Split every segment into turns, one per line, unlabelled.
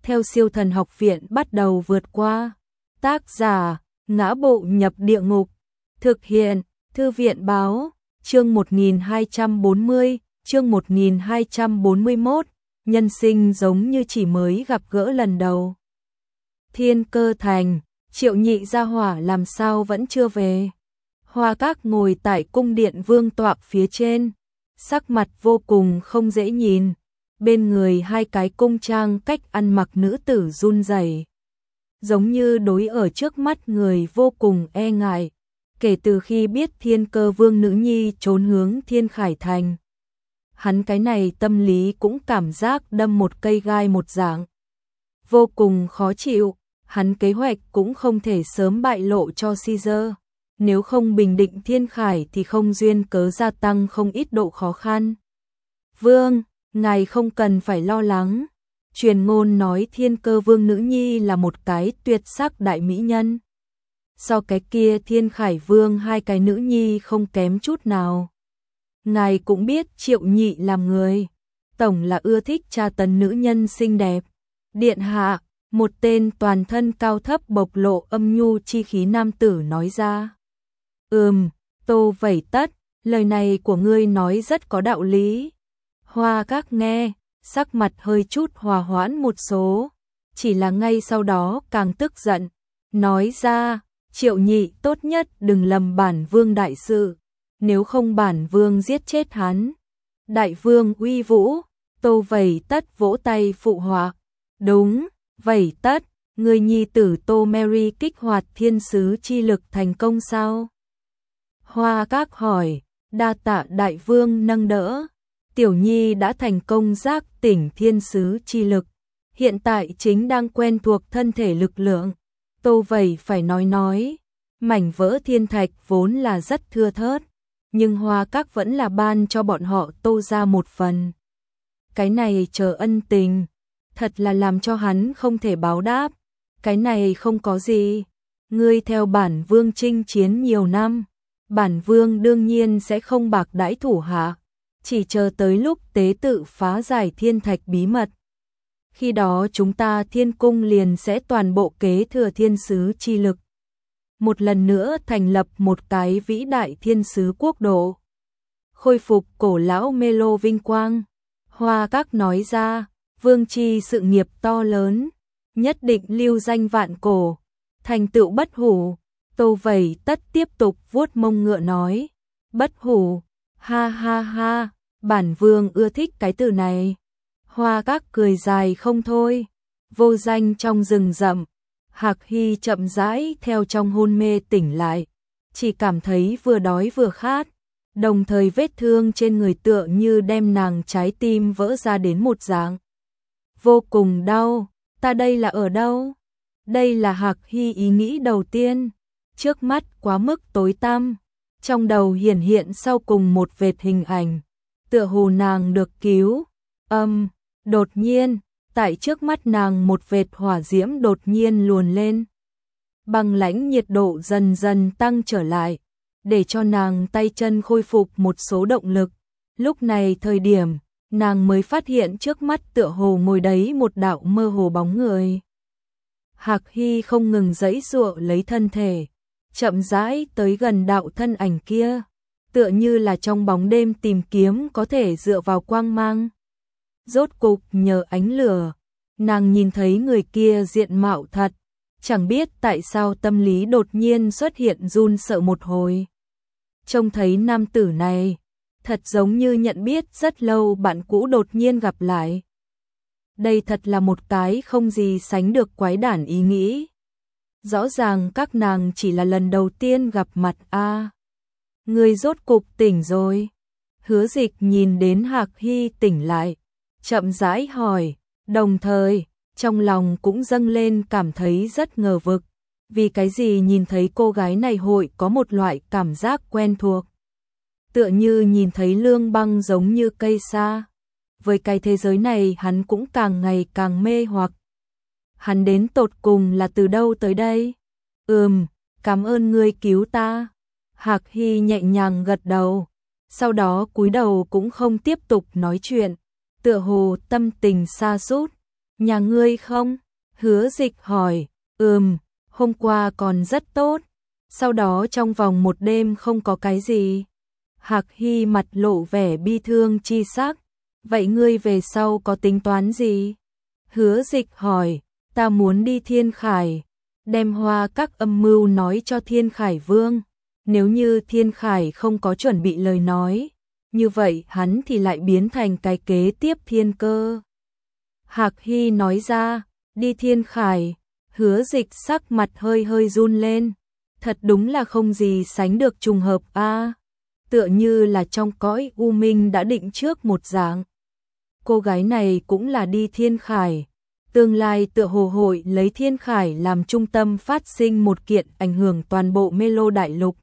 theo Siêu Thần Học Viện bắt đầu vượt qua. Tác giả: Ngã Bộ Nhập Địa Ngục. Thực hiện: Thư viện báo. Chương 1240, chương 1241. Nhân sinh giống như chỉ mới gặp gỡ lần đầu. Thiên Cơ Thành, Triệu Nhị gia hỏa làm sao vẫn chưa về. Hoa Các ngồi tại cung điện vương tọa phía trên, sắc mặt vô cùng không dễ nhìn. Bên người hai cái cung trang cách ăn mặc nữ tử run rẩy, giống như đối ở trước mắt người vô cùng e ngại. Kể từ khi biết Thiên Cơ Vương nữ nhi trốn hướng Thiên Khải Thành, hắn cái này tâm lý cũng cảm giác đâm một cây gai một dạng, vô cùng khó chịu. Hắn kế hoạch cũng không thể sớm bại lộ cho Caesar, nếu không bình định Thiên Khải thì không duyên cớ gia tăng không ít độ khó khăn. Vương, ngài không cần phải lo lắng. Truyền ngôn nói Thiên Cơ Vương nữ nhi là một cái tuyệt sắc đại mỹ nhân. So cái kia Thiên Khải Vương hai cái nữ nhi không kém chút nào. Ngài cũng biết Triệu Nhị làm người, tổng là ưa thích tra tấn nữ nhân xinh đẹp. Điện hạ, một tên toàn thân cao thấp bộc lộ âm nhu chi khí nam tử nói ra. Tô Vẩy Tất, lời này của ngươi nói rất có đạo lý. Hoa Các nghe, sắc mặt hơi chút hòa hoãn một số, chỉ là ngay sau đó càng tức giận, nói ra, Triệu Nhị tốt nhất đừng lầm bản vương đại sự, nếu không bản vương giết chết hắn. Đại vương uy vũ. Tô Vẩy Tất vỗ tay phụ họa. Đúng, Vẩy Tất, người nhi tử Tô Mary kích hoạt thiên sứ chi lực thành công sao? Hoa Các hỏi. Đa tạ đại vương nâng đỡ. Tiểu nhi đã thành công giác tỉnh thiên sứ chi lực, hiện tại chính đang quen thuộc thân thể lực lượng. Tô Vẩy phải nói, mảnh vỡ thiên thạch vốn là rất thưa thớt, nhưng Hoa Các vẫn là ban cho bọn họ Tô ra một phần. Cái này chờ ân tình, thật là làm cho hắn không thể báo đáp. Cái này không có gì, ngươi theo bản vương chinh chiến nhiều năm, bản vương đương nhiên sẽ không bạc đãi thủ hạ, chỉ chờ tới lúc tế tự phá giải thiên thạch bí mật. Khi đó chúng ta Thiên Cung liền sẽ toàn bộ kế thừa thiên sứ chi lực, một lần nữa thành lập một cái vĩ đại thiên sứ quốc độ, khôi phục cổ lão mê lô vinh quang. Hoa Các nói ra, vương chi sự nghiệp to lớn, nhất định lưu danh vạn cổ, thành tựu bất hủ. Tô Vẩy Tất tiếp tục vuốt mông ngựa nói, bất hủ, ha ha ha, bản vương ưa thích cái từ này. Hoa Các cười dài không thôi. Vô danh trong rừng rậm, Hạc Hy chậm rãi theo trong hôn mê tỉnh lại, chỉ cảm thấy vừa đói vừa khát, đồng thời vết thương trên người tựa như đem nàng trái tim vỡ ra đến một dạng. Vô cùng đau, ta đây là ở đâu? Đây là Hạc Hy ý nghĩ đầu tiên, trước mắt quá mức tối tăm, trong đầu hiển hiện sau cùng một vệt hình ảnh, tựa hồ nàng được cứu. Đột nhiên, tại trước mắt nàng một vệt hỏa diễm đột nhiên luồn lên. Băng lãnh nhiệt độ dần dần tăng trở lại, để cho nàng tay chân khôi phục một số động lực. Lúc này thời điểm, nàng mới phát hiện trước mắt tựa hồ ngồi đấy một đạo mơ hồ bóng người. Hạc Hy không ngừng giãy giụa lấy thân thể, chậm rãi tới gần đạo thân ảnh kia, tựa như là trong bóng đêm tìm kiếm có thể dựa vào quang mang. Rốt cục nhờ ánh lửa, nàng nhìn thấy người kia diện mạo thật, chẳng biết tại sao tâm lý đột nhiên xuất hiện run sợ một hồi. Trông thấy nam tử này, thật giống như nhận biết rất lâu bạn cũ đột nhiên gặp lại. Đây thật là một cái không gì sánh được quái đản ý nghĩ. Rõ ràng các nàng chỉ là lần đầu tiên gặp mặt a. Người rốt cục tỉnh rồi. Hứa Dịch nhìn đến Hạc Hy tỉnh lại, chậm rãi hỏi, đồng thời, trong lòng cũng dâng lên cảm thấy rất ngờ vực, vì cái gì nhìn thấy cô gái này hội có một loại cảm giác quen thuộc. Tựa như nhìn thấy Lương Băng giống như cây sa. Với cái thế giới này hắn cũng càng ngày càng mê hoặc. Hắn đến tột cùng là từ đâu tới đây? Cảm ơn ngươi cứu ta. Hạc Hy nhẹ nhàng gật đầu, sau đó cúi đầu cũng không tiếp tục nói chuyện, tựa hồ tâm tình sa sút. Nhà ngươi không? Hứa Dịch hỏi. Hôm qua còn rất tốt. Sau đó trong vòng một đêm không có cái gì. Hạc Hy mặt lộ vẻ bi thương chi sắc. Vậy ngươi về sau có tính toán gì? Hứa Dịch hỏi. Ta muốn đi Thiên Khải, đem Hoa các âm mưu nói cho Thiên Khải Vương. Nếu như Thiên Khải không có chuẩn bị lời nói, như vậy hắn thì lại biến thành cái kế tiếp Thiên Cơ. Hạc Hy nói ra, đi Thiên Khải. Hứa Dịch sắc mặt hơi hơi run lên. Thật đúng là không gì sánh được trùng hợp a, tựa như là trong cõi u minh đã định trước một dạng. Cô gái này cũng là đi Thiên Khải. Tương lai tựa hồ hội lấy Thiên Khải làm trung tâm phát sinh một kiện ảnh hưởng toàn bộ Mê Lô Đại Lục.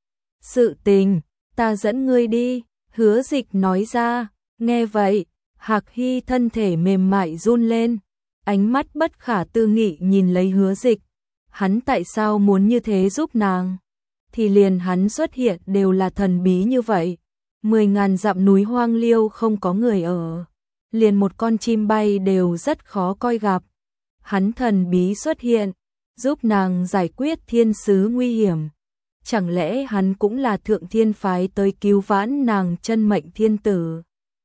Sự tình, ta dẫn ngươi đi, Hứa Dịch nói ra. Nghe vậy, Hạc Hy thân thể mềm mại run lên, ánh mắt bất khả tư nghị nhìn lấy Hứa Dịch. Hắn tại sao muốn như thế giúp nàng? Thì liền hắn xuất hiện đều là thần bí như vậy. 10.000 dặm núi hoang liêu không có người ở. Liền một con chim bay đều rất khó coi gặp. Hắn thần bí xuất hiện, giúp nàng giải quyết thiên sứ nguy hiểm. Chẳng lẽ hắn cũng là thượng thiên phái tới cứu vãn nàng chân mệnh thiên tử?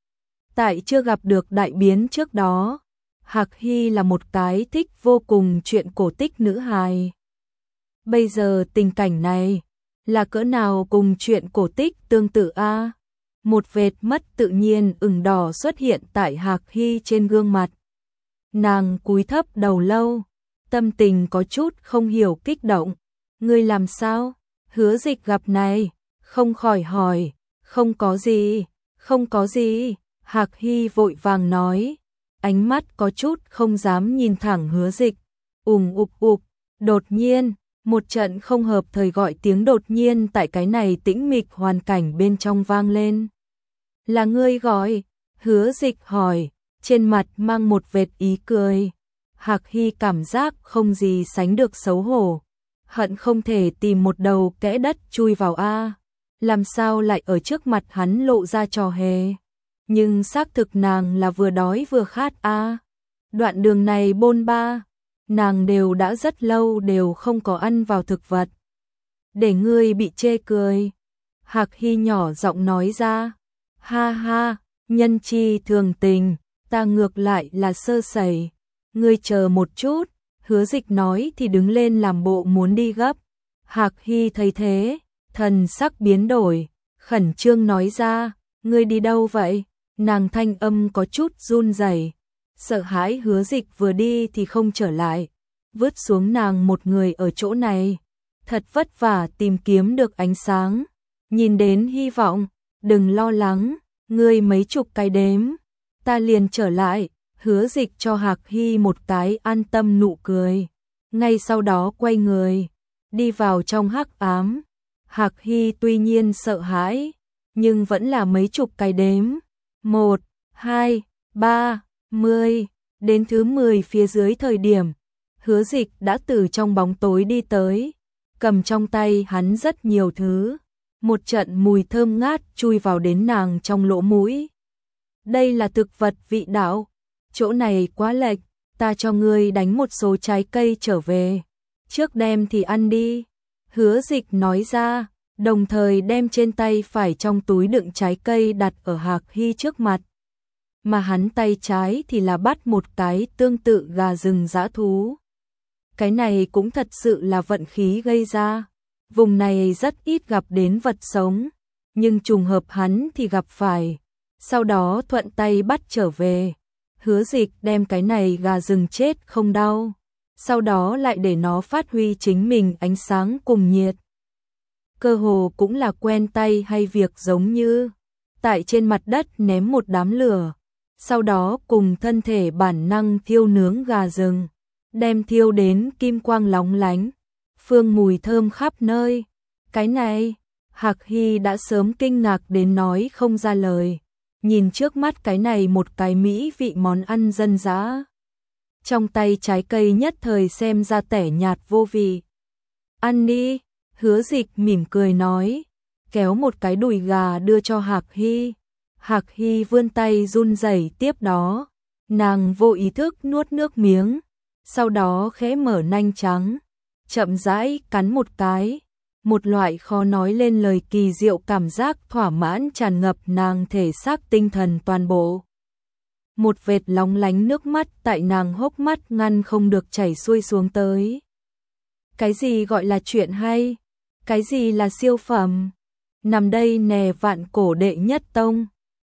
Tại chưa gặp được đại biến trước đó, Hạc Hy là một cái thích vô cùng chuyện cổ tích nữ hài. Bây giờ tình cảnh này là cỡ nào cùng chuyện cổ tích tương tự a? Một vệt mất tự nhiên ửng đỏ xuất hiện tại Hạc Hy trên gương mặt. Nàng cúi thấp đầu lâu, tâm tình có chút không hiểu kích động. Ngươi làm sao? Hứa Dịch gặp này, không khỏi hỏi. Không có gì, không có gì. Hạc Hy vội vàng nói, ánh mắt có chút không dám nhìn thẳng Hứa Dịch. Ục. Đột nhiên, một trận không hợp thời gọi tiếng đột nhiên tại cái này tĩnh mịch hoàn cảnh bên trong vang lên. Là ngươi gọi? Hứa Dịch hỏi, trên mặt mang một vệt ý cười. Hạc Hy cảm giác không gì sánh được xấu hổ, hận không thể tìm một đầu kẽ đất chui vào a. Làm sao lại ở trước mặt hắn lộ ra trò hề? Nhưng xác thực nàng là vừa đói vừa khát a. Đoạn đường này bôn ba, nàng đều đã rất lâu đều không có ăn vào thực vật. Để ngươi bị chê cười. Hạc Hy nhỏ giọng nói ra. Ha ha, nhân chi thường tình, ta ngược lại là sơ sẩy. Ngươi chờ một chút. Hứa Dịch nói thì đứng lên làm bộ muốn đi gấp. Hạc Hy thấy thế, thần sắc biến đổi, khẩn trương nói ra. Ngươi đi đâu vậy? Nàng thanh âm có chút run rẩy, sợ hãi Hứa Dịch vừa đi thì không trở lại, vứt xuống nàng một người ở chỗ này. Thật vất vả tìm kiếm được ánh sáng, nhìn đến hy vọng. Đừng lo lắng, ngươi mấy chục cái đếm, ta liền trở lại. Hứa Dịch cho Hạc Hy một cái an tâm nụ cười, ngay sau đó quay người, đi vào trong hắc ám. Hạc Hy tuy nhiên sợ hãi, nhưng vẫn là mấy chục cái đếm. 1, 2, 3, 10, đến thứ 10 phía dưới thời điểm, Hứa Dịch đã từ trong bóng tối đi tới, cầm trong tay hắn rất nhiều thứ. Một trận mùi thơm ngát chui vào đến nàng trong lỗ mũi. Đây là thực vật vị đạo, chỗ này quá lệch, ta cho ngươi đánh một số trái cây trở về, trước đem thì ăn đi. Hứa Dịch nói ra, đồng thời đem trên tay phải trong túi đựng trái cây đặt ở Hạc Hy trước mặt. Mà hắn tay trái thì là bắt một cái tương tự gà rừng dã thú. Cái này cũng thật sự là vận khí gây ra. Vùng này rất ít gặp đến vật sống, nhưng trùng hợp hắn thì gặp phải. Sau đó thuận tay bắt trở về. Hứa Dịch đem cái này gà rừng chết không đau, sau đó lại để nó phát huy chính mình ánh sáng cùng nhiệt. Cơ hồ cũng là quen tay hay việc giống như tại trên mặt đất ném một đám lửa, sau đó cùng thân thể bản năng thiêu nướng gà rừng, đem thiêu đến kim quang lóng lánh, phương mùi thơm khắp nơi. Cái này, Hạc Hy đã sớm kinh ngạc đến nói không ra lời, nhìn trước mắt cái này một cái mỹ vị món ăn dân dã. Trong tay trái cây nhất thời xem ra tẻ nhạt vô vị. Ăn đi, Hứa Dịch mỉm cười nói, kéo một cái đùi gà đưa cho Hạc Hy. Hạc Hy vươn tay run rẩy tiếp đó, Nàng vô ý thức nuốt nước miếng, sau đó khẽ mở nanh trắng, chậm rãi cắn một cái. Một loại khó nói lên lời kỳ diệu cảm giác thỏa mãn tràn ngập nàng thể xác tinh thần toàn bộ. Một vệt lóng lánh nước mắt tại nàng hốc mắt ngăn không được chảy xuôi xuống tới. Cái gì gọi là chuyện hay? Cái gì là siêu phẩm? Nằm đây nè vạn cổ đệ nhất tông.